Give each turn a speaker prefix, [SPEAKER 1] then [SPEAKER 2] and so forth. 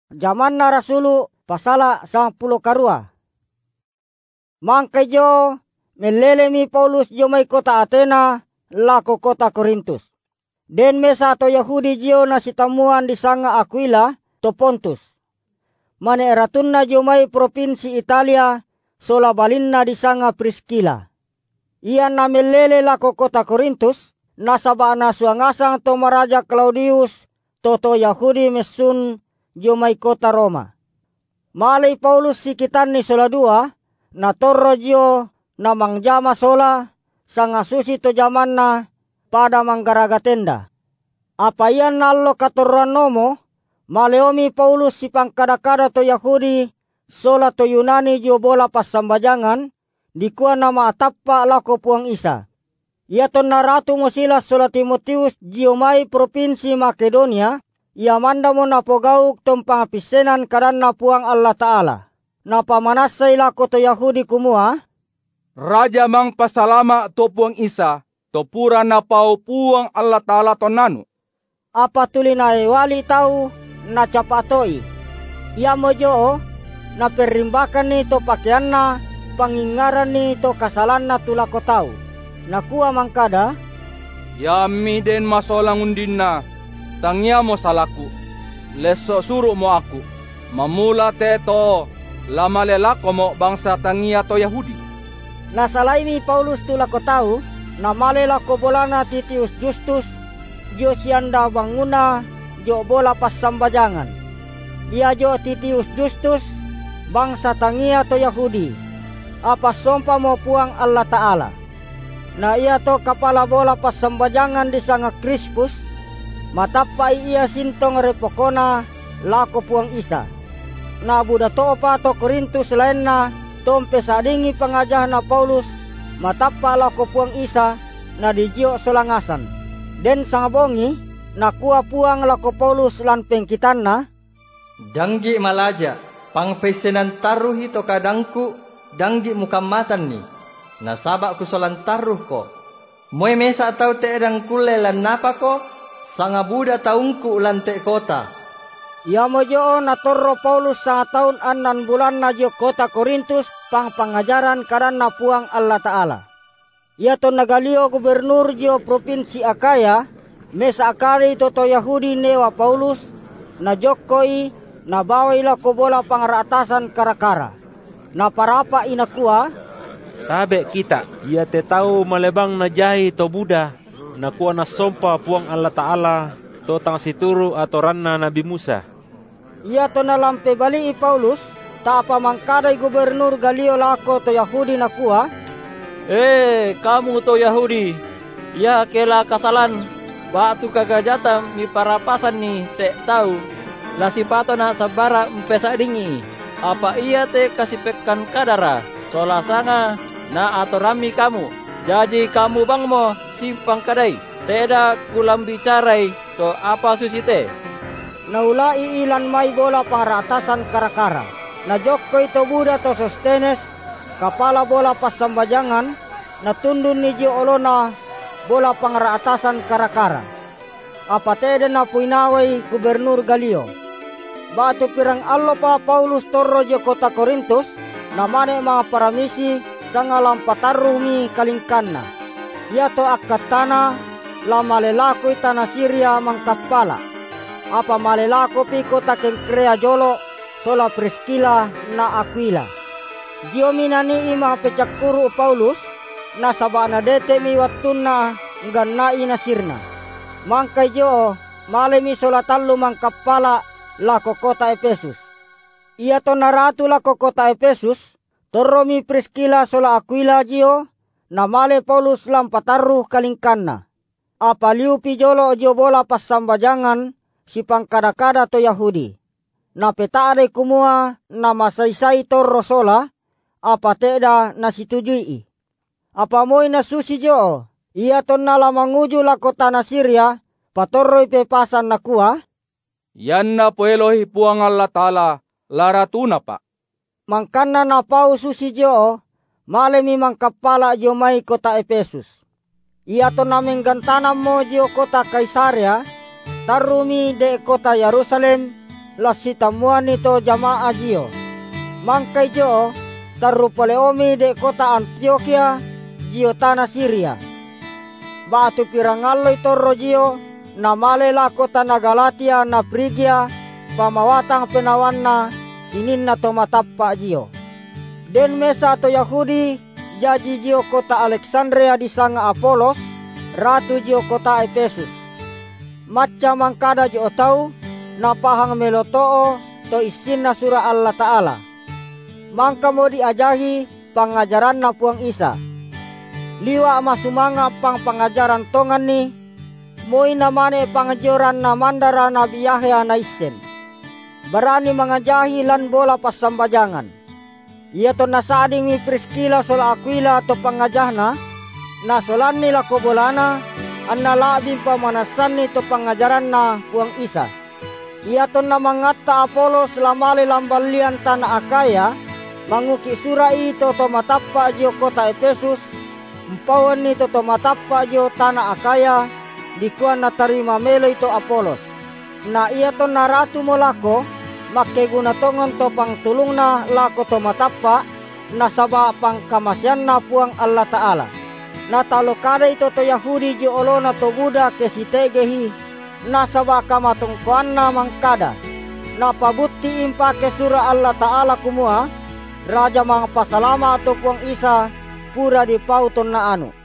[SPEAKER 1] Zaman na rasulu pasala 10 karua. Mangkay jo melelemi Paulus jo may kota Athena lako kota Korintus. Den mesa to Yahudi jo na sitamuan di sanga Aquila to Pontus. Mane eratun na jo may provinsi Italia sola balinna di sanga Priscilla. Ia na melele lako kota Korintus nasaba na suangasang to maraja Claudius to Yahudi mesun jo may kota Roma. Malay Paulus sikitan ni sola dua na torro jo na mangjama sola sanga susi to zaman na pada manggaragatenda. Apa iyan nallo katorran nomo maleomi Paulus si pangkada-kada to Yahudi sola to Yunani jo bola pas sambajangan dikua nama atappa lako puang isa. Ia to naratu mo sila sola Timotius jiomai provinsi Makedonia. Ia manda mo napogauk tong pangapisenan kadan na puang Allah Ta'ala. Na pamanasay lako to Yahudi kumua.
[SPEAKER 2] Raja mang pasalama to puang isa, to pura na pau puang Allah Ta'ala to nanu.
[SPEAKER 1] Apa tuli na wali tau na capatoi. Ia mojo na perimbakan ni to pakaian na pangingaran ni to kasalan na tulako tau. Nakuha mangkada.
[SPEAKER 2] Yami den masolang undin na. Tangya mo salaku, leso suru mo aku, mamula teto, lamalelako mo bangsa tangya to Yahudi.
[SPEAKER 1] Nasalay mi Paulus tulako tau, na malelako bolana Titius Justus, jo sianda banguna, jo bola pas sambajangan. Ia jo Titius Justus, bangsa tangya to Yahudi, apa sompa mo puang Allah Ta'ala. Na ia to kapala bola pas sambajangan di sanga Crispus, matapai ia sintong repokona lako puang isa. Na buda to pa to Korintus lain na tompe sadingi pengajah na Paulus matapa lako puang isa na dijio solangasan. Den sangabongi na kuah puang lako Paulus lan pengkitan na.
[SPEAKER 3] Danggi malaja pangpesenan taruhi to kadangku danggi mukamatan ni. Nasabak kusolan taruh ko. Moy mesa tau te edang kule lan napa ko. Sanga buda taungku lante kota.
[SPEAKER 1] Ia mojo na torro Paulus sanga taun anan bulan na jo kota Korintus pang pangajaran karan na puang Allah Ta'ala. Ia to nagalio gubernur jo provinsi Akaya, mesa akari to Yahudi newa Paulus, na jokoi na bawai la kobola pangaratasan karakara. Na parapa inakua,
[SPEAKER 4] tabe kita, ia te tau malebang na jahi to Buddha. Nakuha na sompa puang Allah Ta'ala to tang situru atau ranna Nabi Musa.
[SPEAKER 1] Ia to nalampe bali Paulus ta apa mangkadai gubernur Galio lako to Yahudi nakuha.
[SPEAKER 5] Kamu to Yahudi, ya kela kasalan batu kagajata mi parapasan ni te tahu lasipato na sabara mpesa dingi. Apa ia te kasipekkan kadara sola sanga na atorami kamu. Jadi kamu bang mo simpang kadai. Teda kulam bicarai to apa susite.
[SPEAKER 1] Naulai ilan may bola pangratasan karakara. Na jokko ito Buddha to Sostenes. Kapala bola pas sambajangan. Na tundun ni Jio Olona bola pangratasan karakara. Apa teda na puinaway gubernur Galio. Batu pirang allo pa Paulus torro jo kota Korintus. Namane mga paramisi sanga lampatarumi kalingkanna. Ia to akatana la malelako itana Syria mangkapala. Apa malelako piko takeng krea jolo sola Priscilla na Aquila. Giominani ima pecakuru Paulus na sabana dete mi wattuna ngannai nasirna. Mangkay jo malemi sola tallu mangkapala lako kota Efesus. Ia to naratu lako kota Efesus. Torromi Priscilla sola Aquila jio, na male Paulus lampataruh kalingkanna. Apa liupi jolo jo bola pas sambajangan si pangkada-kada to Yahudi. Na petaare kumua na masaysay torro sola, apa teda na situjui. Apa moy na susi jo, ia ton nala manguju la kota na Syria, patorroy pepasan na kuha.
[SPEAKER 2] Yan na po Elohi puang Allah Ta'ala, laratuna pa.
[SPEAKER 1] Mangkana na pau susi jo, malemi mangkapala jo may kota Efesus. Ia to naming gantanam mo jo kota Kaisarea, tarumi de kota Yerusalem, lasitamuan ito jamaah jio. Mangkai jo tarupaleomi de kota Antioquia jio tanah Syria. Batu pirangallo torro jio namale la kota na Galatia na Frigia pamawatang penawanna sininna to matappa jio. Den mesa to Yahudi jaji jio kota Alexandria di sanga Apolos ratu jio kota Efesus. Macam mangkada jio tau napahang melotoo to isinna surah Allah Ta'ala. Mangka mo diajahi pangajaran na puang Isa. Liwa masumanga pang pangajaran tongan ni moi namane pangajaran na mandara Nabi Yahya na isen. Berani mengajahi lan bola pasambajangan. Ia to nasading mi Priskila sol Aquila to pangajahna na solan nila kobolana anna labing pamanasan ni to pangajaran na puang Isa. Ia to na mangata Apolos lamali lambalian tanah Akaya manguki surai to matappa jio kota Efesus umpawan ni to matappa jio tanah Akaya dikuan na tarima melo ito Apolos. Na ia to naratu molako make guna tongon to pangtulung na lako to matappa na saba pangkamasyan na puang Allah Ta'ala. Na talokada ito to Yahudi jio olona to Buda kesitegehi na saba kamatungkuan na mangkada. Na pabuti impake surah Allah Ta'ala kumua raja mga pasalama to puang Isa pura di pauton na anu.